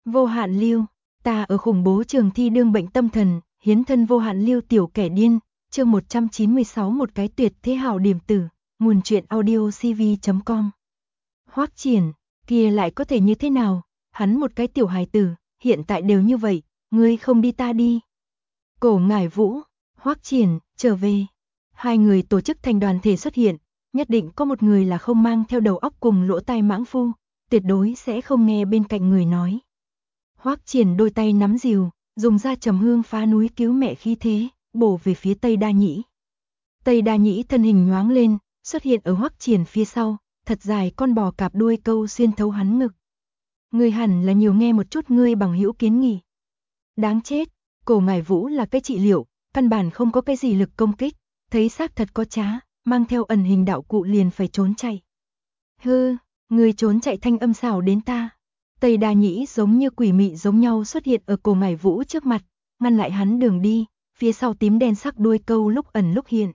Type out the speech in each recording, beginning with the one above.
Vô hạn lưu, ta ở khủng bố trường thi đương bệnh tâm thần, hiến thân vô hạn lưu tiểu kẻ điên, chương 196 một cái tuyệt thế hảo điểm tử, nguồn truyện audio cv.com. Hoắc Triển, kia lại có thể như thế nào, hắn một cái tiểu hài tử, hiện tại đều như vậy, ngươi không đi ta đi. Cổ Ngải Vũ, Hoắc Triển, trở về. Hai người tổ chức thành đoàn thể xuất hiện, nhất định có một người là không mang theo đầu óc cùng lỗ tai mãng phu, tuyệt đối sẽ không nghe bên cạnh người nói. Hoắc Triển đôi tay nắm rìu, dùng ra trầm hương phá núi cứu mẹ khí thế, bổ về phía Tây Đa Nhĩ. Tây Đa Nhĩ thân hình nhoáng lên, xuất hiện ở Hoắc Triển phía sau, thật dài con bò cạp đuôi câu xuyên thấu hắn ngực. Ngươi hẳn là nhiều nghe một chút ngươi bằng hữu kiến nghị. Đáng chết, Cổ Ngải Vũ là cái trị liệu, căn bản không có cái gì lực công kích, thấy xác thật có trá, mang theo ẩn hình đạo cụ liền phải trốn chạy. Hư, ngươi trốn chạy thanh âm xảo đến ta. Tây Đa Nhĩ giống như quỷ mị giống nhau xuất hiện ở Cổ Ngải Vũ trước mặt, ngăn lại hắn đường đi, phía sau tím đen sắc đuôi câu lúc ẩn lúc hiện.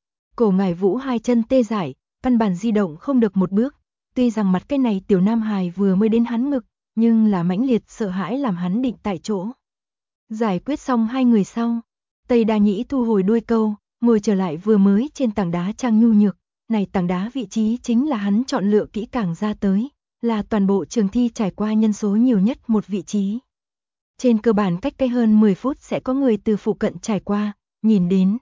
Cổ Ngải Vũ hai chân tê dại, căn bản di động không được một bước, tuy rằng mặt cái này tiểu nam hài vừa mới đến hắn ngực, nhưng là mãnh liệt sợ hãi làm hắn định tại chỗ. Giải quyết xong hai người sau, Tây Đa Nhĩ thu hồi đuôi câu, ngồi trở lại vừa mới trên tảng đá trang nhu nhược, này tảng đá vị trí chính là hắn chọn lựa kỹ càng ra tới, là toàn bộ trường thi trải qua nhân số nhiều nhất một vị trí. Trên cơ bản cách cây hơn 10 phút sẽ có người từ phụ cận trải qua, nhìn đến.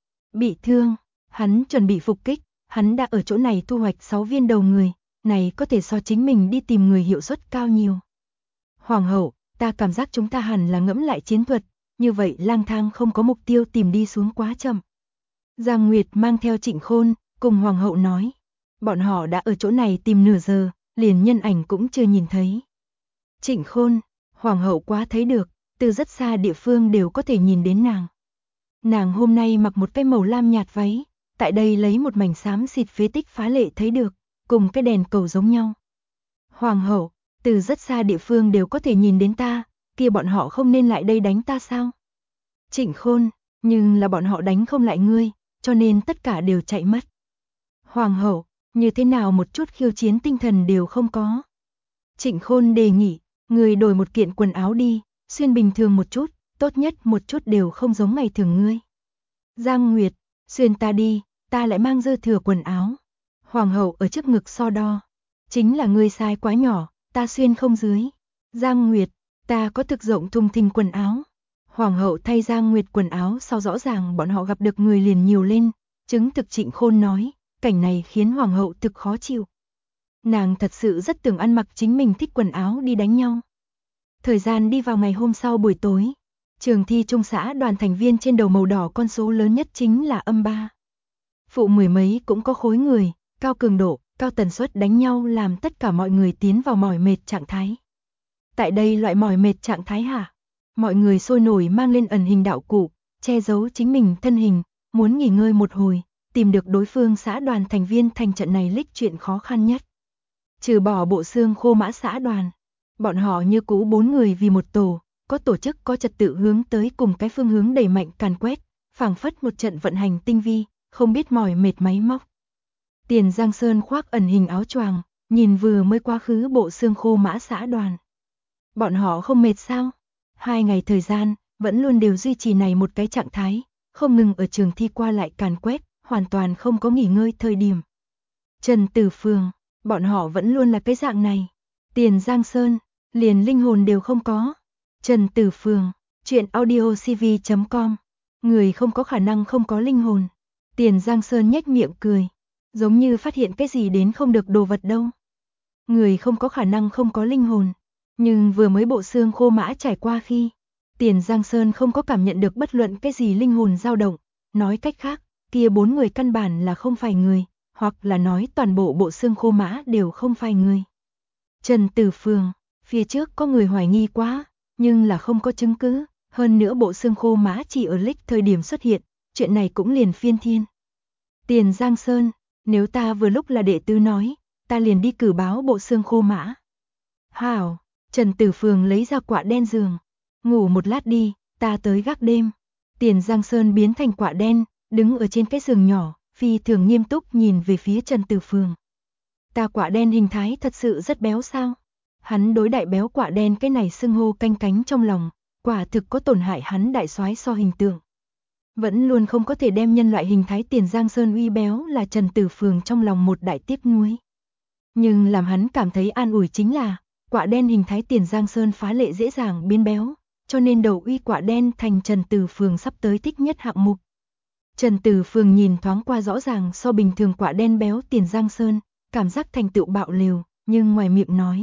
Bị thương, hắn chuẩn bị phục kích, hắn đã ở chỗ này thu hoạch 6 viên đầu người, này có thể so chính mình đi tìm người hiệu suất cao nhiều. Hoàng hậu, ta cảm giác chúng ta hẳn là ngẫm lại chiến thuật, như vậy lang thang không có mục tiêu tìm đi xuống quá chậm. Giang Nguyệt mang theo Trịnh Khôn, cùng Hoàng hậu nói. Bọn họ đã ở chỗ này tìm nửa giờ, liền nhân ảnh cũng chưa nhìn thấy. Trịnh Khôn, Hoàng hậu quá thấy được, từ rất xa địa phương đều có thể nhìn đến nàng. Nàng hôm nay mặc một cái màu lam nhạt váy, tại đây lấy một mảnh xám xịt phế tích phá lệ thấy được, cùng cái đèn cầu giống nhau. Hoàng hậu, từ rất xa địa phương đều có thể nhìn đến ta, kia bọn họ không nên lại đây đánh ta sao? Trịnh Khôn, nhưng là bọn họ đánh không lại ngươi, cho nên tất cả đều chạy mất. Hoàng hậu, như thế nào một chút khiêu chiến tinh thần đều không có. Trịnh Khôn đề nghị, ngươi đổi một kiện quần áo đi, xuyên bình thường một chút, tốt nhất một chút đều không giống ngày thường ngươi. Giang Nguyệt, xuyên ta đi, ta lại mang dư thừa quần áo. Hoàng hậu ở trước ngực so đo. Chính là ngươi size quá nhỏ, ta xuyên không dưới. Giang Nguyệt, ta có thực rộng thùng thình quần áo. Hoàng hậu thay Giang Nguyệt quần áo sau rõ ràng bọn họ gặp được người liền nhiều lên, chứng thực Trịnh Khôn nói, cảnh này khiến Hoàng hậu thực khó chịu. Nàng thật sự rất tưởng ăn mặc chính mình thích quần áo đi đánh nhau. Thời gian đi vào ngày hôm sau buổi tối, trường thi trung xã đoàn thành viên trên đầu màu đỏ con số lớn nhất chính là +3. Phụ mười mấy cũng có khối người, cao cường độ, cao tần suất đánh nhau làm tất cả mọi người tiến vào mỏi mệt trạng thái. Tại đây loại mỏi mệt trạng thái hả? Mọi người sôi nổi mang lên ẩn hình đạo cụ, che giấu chính mình thân hình, muốn nghỉ ngơi một hồi, tìm được đối phương xã đoàn thành viên thành trận này lích chuyện khó khăn nhất. Trừ bỏ bộ xương khô mã xã đoàn, bọn họ như cũ 4 người vì một tổ, có tổ chức có trật tự hướng tới cùng cái phương hướng đẩy mạnh càn quét, phảng phất một trận vận hành tinh vi, không biết mỏi mệt máy móc. Tiền Giang Sơn khoác ẩn hình áo choàng, nhìn vừa mới quá khứ bộ xương khô mã xã đoàn. Bọn họ không mệt sao? 2 ngày thời gian, vẫn luôn đều duy trì này một cái trạng thái, không ngừng ở trường thi qua lại càn quét, hoàn toàn không có nghỉ ngơi thời điểm. Trần Tử Phường, bọn họ vẫn luôn là cái dạng này. Tiền Giang Sơn, liền linh hồn đều không có. Trần Tử Phường, truyện audio cv.com. Người không có khả năng không có linh hồn. Tiền Giang Sơn nhếch miệng cười, giống như phát hiện cái gì đến không được đồ vật đâu. Người không có khả năng không có linh hồn, nhưng vừa mới bộ xương khô mã trải qua khi, Tiền Giang Sơn không có cảm nhận được bất luận cái gì linh hồn dao động, nói cách khác, kia 4 người căn bản là không phải người, hoặc là nói toàn bộ bộ xương khô mã đều không phải người. Trần Tử Phường, phía trước có người hoài nghi quá, nhưng là không có chứng cứ, hơn nữa bộ xương khô mã chỉ ở lích thời điểm xuất hiện, chuyện này cũng liền phiên thiên. Tiền Giang Sơn, nếu ta vừa lúc là đệ tứ nói, ta liền đi cử báo bộ xương khô mã. Hảo, Trần Tử Phường lấy ra quạ đen giường, ngủ một lát đi, ta tới gác đêm. Tiền Giang Sơn biến thành quạ đen, đứng ở trên cái giường nhỏ, phi thường nghiêm túc nhìn về phía Trần Tử Phường. Ta quạ đen hình thái thật sự rất béo sao? Hắn đối đại béo quạ đen cái này xưng hô canh cánh trong lòng, quả thực có tổn hại hắn đại soái so hình tượng. Vẫn luôn không có thể đem nhân loại hình thái Tiền Giang Sơn uy béo là Trần Tử Phường trong lòng một đại tiếc nuối. Nhưng làm hắn cảm thấy an ủi chính là, quạ đen hình thái Tiền Giang Sơn phá lệ dễ dàng biến béo, cho nên đầu uy quạ đen thành Trần Tử Phường sắp tới thích nhất hạng mục. Trần Tử Phường nhìn thoáng qua rõ ràng so bình thường quạ đen béo Tiền Giang Sơn, cảm giác thành tựu bạo liều, nhưng ngoài miệng nói.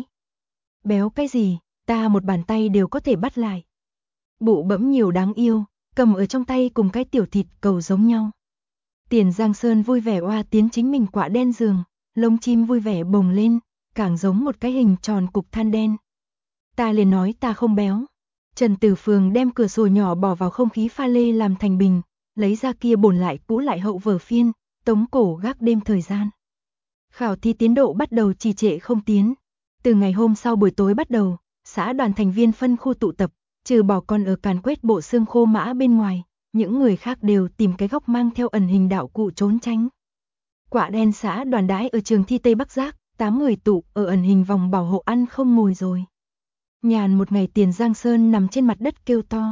Béo cái gì, ta một bàn tay đều có thể bắt lại. Bụ bẫm nhiều đáng yêu, cầm ở trong tay cùng cái tiểu thịt cầu giống nhau. Tiền Giang Sơn vui vẻ oa tiến chính mình quạ đen giường, lông chim vui vẻ bồng lên, càng giống một cái hình tròn cục than đen. Ta liền nói ta không béo. Trần Tử Phường đem cửa sổ nhỏ bỏ vào không khí pha lê làm thành bình, lấy ra kia bổn lại cũ lại hậu vở phiên, tống cổ gác đêm thời gian. Khảo thi tiến độ bắt đầu trì trệ không tiến. Từ ngày hôm sau buổi tối bắt đầu, xã đoàn thành viên phân khu tụ tập, trừ bỏ con ở càn quét bộ xương khô mã bên ngoài, những người khác đều tìm cái góc mang theo ẩn hình đạo cụ trốn tránh. Quạ đen xã đoàn đãi ở trường thi Tây Bắc Giác, 8 người tụ ở ẩn hình vòng bảo hộ ăn không ngồi rồi. Nhàn một ngày Tiền Giang Sơn nằm trên mặt đất kêu to.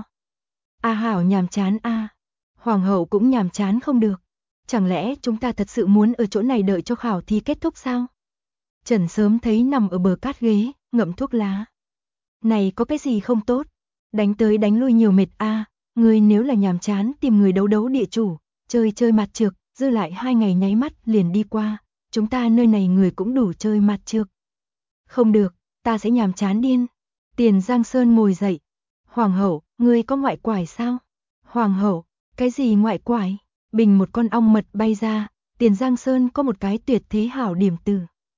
A Hảo nhàm chán a. Hoàng hậu cũng nhàm chán không được. Chẳng lẽ chúng ta thật sự muốn ở chỗ này đợi cho khảo thi kết thúc sao? Trần sớm thấy nằm ở bờ cát ghế, ngậm thuốc lá. Này có cái gì không tốt? Đánh tới đánh lui nhiều mệt a. Người nếu là nhàm chán tìm người đấu đấu địa chủ, chơi chơi mặt trược, dư lại 2 ngày nháy mắt liền đi qua. Chúng ta nơi này người cũng đủ chơi mặt trược. Không được, ta sẽ nhàm chán điên. Tiền Giang Sơn ngồi dậy. Hoàng hậu, ngươi có ngoại quải sao? Hoàng hậu, cái gì ngoại quải? Bình một con ong mật bay ra, Tiền Giang Sơn có một cái tuyệt thế hảo điểm từ.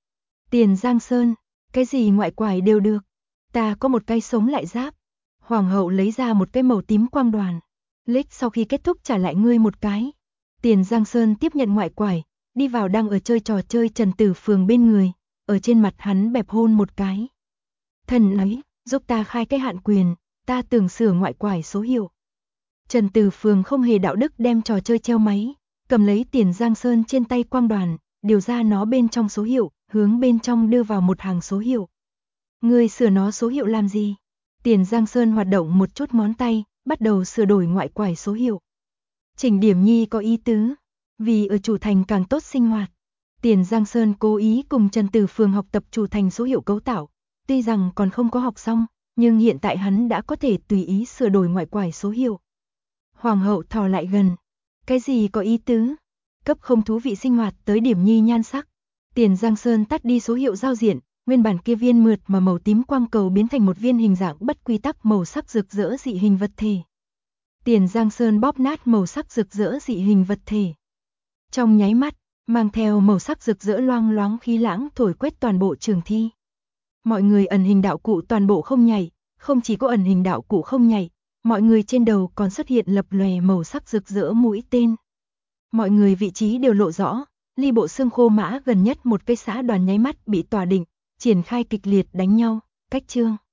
Tiền Giang Sơn, cái gì ngoại quải đều được. Ta có một cây sống lại giáp. Hoàng hậu lấy ra một cái màu tím quang đoàn. Lích sau khi kết thúc trả lại ngươi một cái. Tiền Giang Sơn tiếp nhận ngoại quải, đi vào đang ở chơi trò chơi Trần Tử Phường bên người, ở trên mặt hắn bẹp hôn một cái. Thần ấy, giúp ta khai cái hạn quyền, ta tưởng sửa ngoại quải số hiệu. Trần Tử Phường không hề đạo đức đem trò chơi treo máy, cầm lấy Tiền Giang Sơn trên tay quang đoàn, điều ra nó bên trong số hiệu, hướng bên trong đưa vào một hàng số hiệu. Ngươi sửa nó số hiệu làm gì? Tiền Giang Sơn hoạt động một chút ngón tay, bắt đầu sửa đổi ngoại quải số hiệu. Chỉnh điểm nhi có ý tứ, vì ở chủ thành càng tốt sinh hoạt. Tiền Giang Sơn cố ý cùng Trần Tử Phường học tập chủ thành số hiệu cấu tạo, tuy rằng còn không có học xong, nhưng hiện tại hắn đã có thể tùy ý sửa đổi ngoại quải số hiệu. Hoàng hậu thò lại gần. Cái gì có ý tứ? Cấp không thú vị sinh hoạt tới điểm nhi nhan sắc. Tiền Giang Sơn tắt đi số hiệu giao diện, nguyên bản kia viên mượt mà màu tím quang cầu biến thành một viên hình dạng bất quy tắc màu sắc rực rỡ dị hình vật thể. Tiền Giang Sơn bóp nát màu sắc rực rỡ dị hình vật thể. Trong nháy mắt, mang theo màu sắc rực rỡ loang loáng khí lãng thổi quét toàn bộ trường thi. Mọi người ẩn hình đạo cụ toàn bộ không nhảy, không chỉ có ẩn hình đạo cụ không nhảy, mọi người trên đầu còn xuất hiện lập lòe màu sắc rực rỡ mũi tên. Mọi người vị trí đều lộ rõ, ly bộ xương khô mã gần nhất một cái xã đoàn nháy mắt bị tỏa định, triển khai kịch liệt đánh nhau, cách chương.